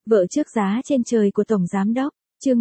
Vợ trước giá trên trời của Tổng Giám Đốc, chương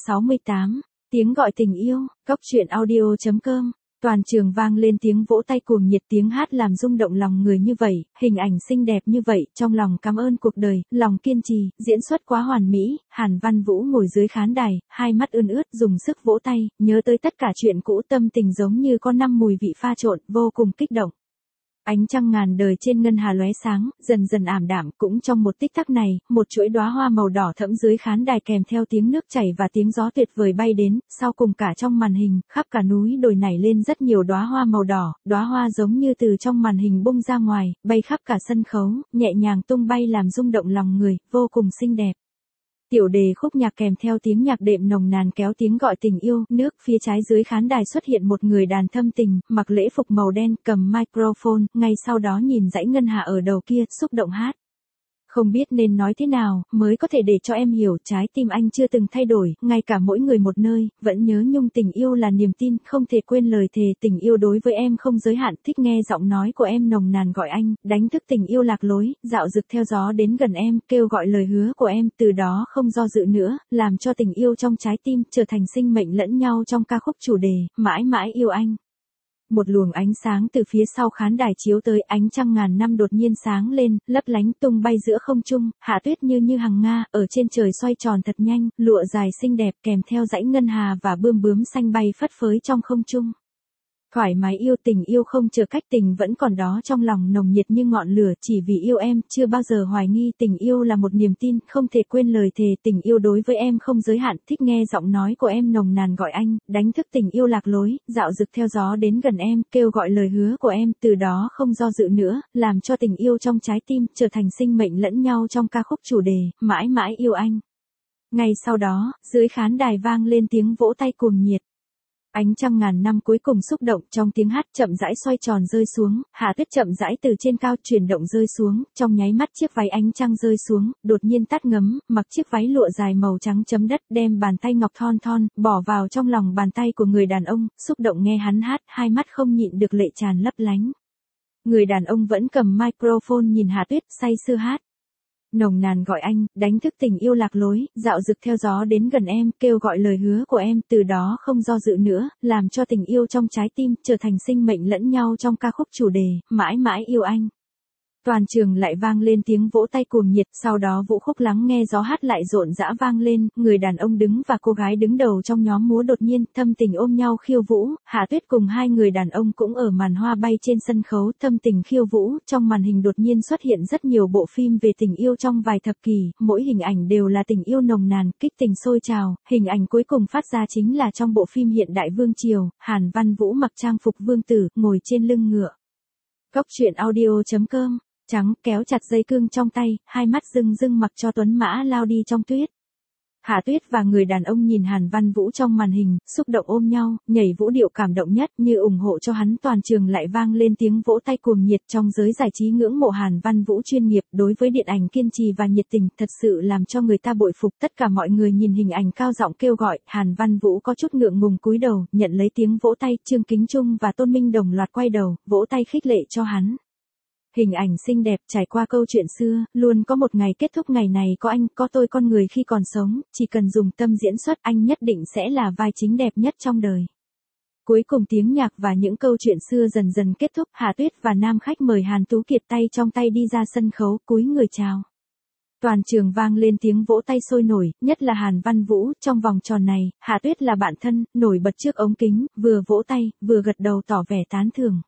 568, tiếng gọi tình yêu, Cóc truyện audio.com. Toàn trường vang lên tiếng vỗ tay cuồng nhiệt, tiếng hát làm rung động lòng người như vậy, hình ảnh xinh đẹp như vậy, trong lòng cảm ơn cuộc đời, lòng kiên trì, diễn xuất quá hoàn mỹ. Hàn Văn Vũ ngồi dưới khán đài, hai mắt ươn ướt dùng sức vỗ tay, nhớ tới tất cả chuyện cũ, tâm tình giống như có năm mùi vị pha trộn, vô cùng kích động. Ánh trăng ngàn đời trên ngân hà lóe sáng, dần dần ảm đạm. Cũng trong một tích tắc này, một chuỗi đóa hoa màu đỏ thẫm dưới khán đài kèm theo tiếng nước chảy và tiếng gió tuyệt vời bay đến. Sau cùng cả trong màn hình, khắp cả núi đồi nảy lên rất nhiều đóa hoa màu đỏ, đóa hoa giống như từ trong màn hình bung ra ngoài, bay khắp cả sân khấu, nhẹ nhàng tung bay làm rung động lòng người, vô cùng xinh đẹp. Tiểu đề khúc nhạc kèm theo tiếng nhạc đệm nồng nàn kéo tiếng gọi tình yêu. Nước phía trái dưới khán đài xuất hiện một người đàn thâm tình, mặc lễ phục màu đen, cầm microphone, ngay sau đó nhìn dãy ngân hà ở đầu kia, xúc động hát. Không biết nên nói thế nào, mới có thể để cho em hiểu, trái tim anh chưa từng thay đổi, ngay cả mỗi người một nơi, vẫn nhớ nhung tình yêu là niềm tin, không thể quên lời thề, tình yêu đối với em không giới hạn, thích nghe giọng nói của em nồng nàn gọi anh, đánh thức tình yêu lạc lối, dạo dực theo gió đến gần em, kêu gọi lời hứa của em, từ đó không do dự nữa, làm cho tình yêu trong trái tim trở thành sinh mệnh lẫn nhau trong ca khúc chủ đề, mãi mãi yêu anh. Một luồng ánh sáng từ phía sau khán đài chiếu tới, ánh trăng ngàn năm đột nhiên sáng lên, lấp lánh tung bay giữa không trung, hạ tuyết như hằng nga, ở trên trời xoay tròn thật nhanh, lụa dài xinh đẹp kèm theo dãy ngân hà và bươm bướm xanh bay phất phới trong không trung. Thoải mái yêu, tình yêu không chờ cách, tình vẫn còn đó trong lòng nồng nhiệt như ngọn lửa, chỉ vì yêu em, chưa bao giờ hoài nghi, tình yêu là một niềm tin, không thể quên lời thề, tình yêu đối với em không giới hạn, thích nghe giọng nói của em nồng nàn gọi anh, đánh thức tình yêu lạc lối, dạo dực theo gió đến gần em, kêu gọi lời hứa của em, từ đó không do dự nữa, làm cho tình yêu trong trái tim trở thành sinh mệnh lẫn nhau trong ca khúc chủ đề, mãi mãi yêu anh. Ngay sau đó, dưới khán đài vang lên tiếng vỗ tay cuồng nhiệt. Ánh trăng ngàn năm cuối cùng xúc động, trong tiếng hát chậm rãi xoay tròn rơi xuống, hạ tuyết chậm rãi từ trên cao chuyển động rơi xuống, trong nháy mắt chiếc váy ánh trăng rơi xuống, đột nhiên tắt ngấm, mặc chiếc váy lụa dài màu trắng chấm đất, đem bàn tay ngọc thon thon, bỏ vào trong lòng bàn tay của người đàn ông, xúc động nghe hắn hát, hai mắt không nhịn được lệ tràn lấp lánh. Người đàn ông vẫn cầm microphone nhìn Hạ Tuyết, say sưa hát. Nồng nàn gọi anh, đánh thức tình yêu lạc lối, dạo dực theo gió đến gần em, kêu gọi lời hứa của em, từ đó không do dự nữa, làm cho tình yêu trong trái tim trở thành sinh mệnh lẫn nhau trong ca khúc chủ đề, mãi mãi yêu anh. Toàn trường lại vang lên tiếng vỗ tay cuồng nhiệt, sau đó vũ khúc lắng nghe gió hát lại rộn rã vang lên, người đàn ông đứng và cô gái đứng đầu trong nhóm múa đột nhiên thâm tình ôm nhau khiêu vũ, Hạ Tuyết cùng hai người đàn ông cũng ở màn hoa bay trên sân khấu thâm tình khiêu vũ, trong màn hình đột nhiên xuất hiện rất nhiều bộ phim về tình yêu trong vài thập kỷ, mỗi hình ảnh đều là tình yêu nồng nàn, kích tình sôi trào, hình ảnh cuối cùng phát ra chính là trong bộ phim hiện đại Vương Triều, Hàn Văn Vũ mặc trang phục vương tử, ngồi trên lưng ngựa. Cóc truyện audio.com. Trắng kéo chặt dây cương trong tay, hai mắt rưng rưng mặc cho tuấn mã lao đi trong tuyết. Hạ Tuyết và người đàn ông nhìn Hàn Văn Vũ trong màn hình, xúc động ôm nhau, nhảy vũ điệu cảm động nhất, như ủng hộ cho hắn. Toàn trường lại vang lên tiếng vỗ tay cuồng nhiệt, trong giới giải trí ngưỡng mộ Hàn Văn Vũ chuyên nghiệp, đối với điện ảnh kiên trì và nhiệt tình, thật sự làm cho người ta bội phục. Tất cả mọi người nhìn hình ảnh cao giọng kêu gọi, Hàn Văn Vũ có chút ngượng ngùng cúi đầu, nhận lấy tiếng vỗ tay, Trương Kính Trung và Tôn Minh đồng loạt quay đầu, vỗ tay khích lệ cho hắn. Hình ảnh xinh đẹp trải qua câu chuyện xưa, luôn có một ngày kết thúc, ngày này có anh, có tôi, con người khi còn sống, chỉ cần dùng tâm diễn xuất, anh nhất định sẽ là vai chính đẹp nhất trong đời. Cuối cùng tiếng nhạc và những câu chuyện xưa dần dần kết thúc, Hạ Tuyết và nam khách mời Hàn Tú Kiệt tay trong tay đi ra sân khấu, cúi người chào. Toàn trường vang lên tiếng vỗ tay sôi nổi, nhất là Hàn Văn Vũ, trong vòng tròn này, Hạ Tuyết là bạn thân, nổi bật trước ống kính, vừa vỗ tay, vừa gật đầu tỏ vẻ tán thưởng.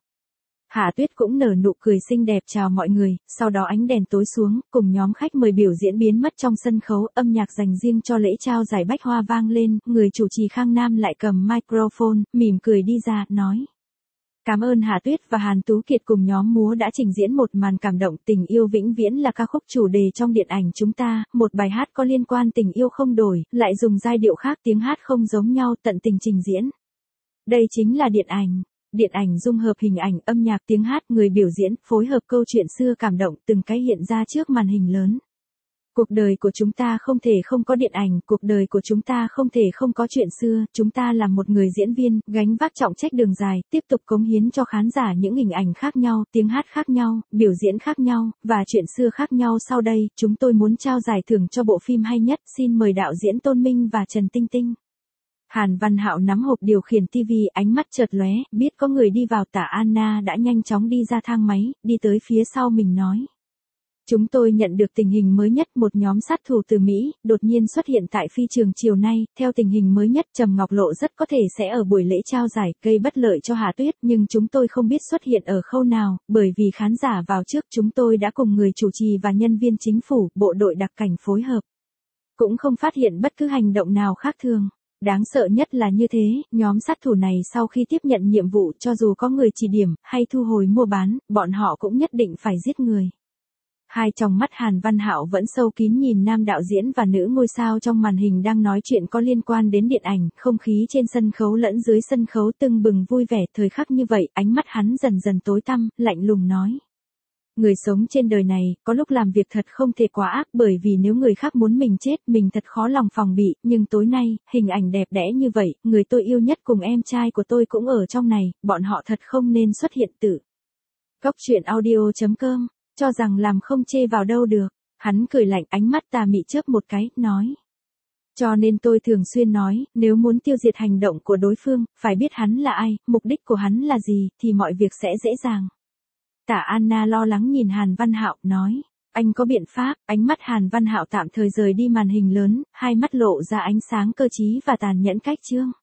Hạ Tuyết cũng nở nụ cười xinh đẹp chào mọi người, sau đó ánh đèn tối xuống, cùng nhóm khách mời biểu diễn biến mất trong sân khấu, âm nhạc dành riêng cho lễ trao giải bách hoa vang lên, người chủ trì Khang Nam lại cầm microphone, mỉm cười đi ra, nói. Cảm ơn Hạ Tuyết và Hàn Tú Kiệt cùng nhóm múa đã trình diễn một màn cảm động, tình yêu vĩnh viễn là ca khúc chủ đề trong điện ảnh chúng ta, một bài hát có liên quan tình yêu không đổi, lại dùng giai điệu khác, tiếng hát không giống nhau, tận tình trình diễn. Đây chính là điện ảnh. Điện ảnh dung hợp hình ảnh, âm nhạc, tiếng hát, người biểu diễn, phối hợp câu chuyện xưa cảm động, từng cái hiện ra trước màn hình lớn. Cuộc đời của chúng ta không thể không có điện ảnh, cuộc đời của chúng ta không thể không có chuyện xưa, chúng ta là một người diễn viên, gánh vác trọng trách đường dài, tiếp tục cống hiến cho khán giả những hình ảnh khác nhau, tiếng hát khác nhau, biểu diễn khác nhau, và chuyện xưa khác nhau. Sau đây, chúng tôi muốn trao giải thưởng cho bộ phim hay nhất, xin mời đạo diễn Tôn Minh và Trần Tinh Tinh. Hàn Văn Hạo nắm hộp điều khiển TV, ánh mắt chợt lóe, biết có người đi vào. Tả Anna đã nhanh chóng đi ra thang máy, đi tới phía sau mình nói. Chúng tôi nhận được tình hình mới nhất, một nhóm sát thủ từ Mỹ đột nhiên xuất hiện tại phi trường chiều nay. Theo tình hình mới nhất, Trầm Ngọc Lộ rất có thể sẽ ở buổi lễ trao giải, gây bất lợi cho Hà Tuyết, nhưng chúng tôi không biết xuất hiện ở khâu nào, bởi vì khán giả vào trước. Chúng tôi đã cùng người chủ trì và nhân viên chính phủ, bộ đội đặc cảnh phối hợp, cũng không phát hiện bất cứ hành động nào khác thường. Đáng sợ nhất là như thế, nhóm sát thủ này sau khi tiếp nhận nhiệm vụ, cho dù có người chỉ điểm hay thu hồi mua bán, bọn họ cũng nhất định phải giết người. Hai tròng mắt Hàn Văn Hạo vẫn sâu kín nhìn nam đạo diễn và nữ ngôi sao trong màn hình đang nói chuyện có liên quan đến điện ảnh. Không khí trên sân khấu lẫn dưới sân khấu tưng bừng vui vẻ. Thời khắc như vậy, ánh mắt hắn dần dần tối tăm, lạnh lùng nói. Người sống trên đời này, có lúc làm việc thật không thể quá ác, bởi vì nếu người khác muốn mình chết, mình thật khó lòng phòng bị. Nhưng tối nay, hình ảnh đẹp đẽ như vậy, người tôi yêu nhất cùng em trai của tôi cũng ở trong này, bọn họ thật không nên xuất hiện. Tự Cốc truyện audio.com, cho rằng làm không chê vào đâu được. Hắn cười lạnh, ánh mắt tà mị chớp một cái, nói. Cho nên tôi thường xuyên nói, nếu muốn tiêu diệt hành động của đối phương, phải biết hắn là ai, mục đích của hắn là gì, thì mọi việc sẽ dễ dàng. Tả Anna lo lắng nhìn Hàn Văn Hạo, nói. Anh có biện pháp. Ánh mắt Hàn Văn Hạo tạm thời rời đi màn hình lớn, hai mắt lộ ra ánh sáng cơ trí và tàn nhẫn cách chương.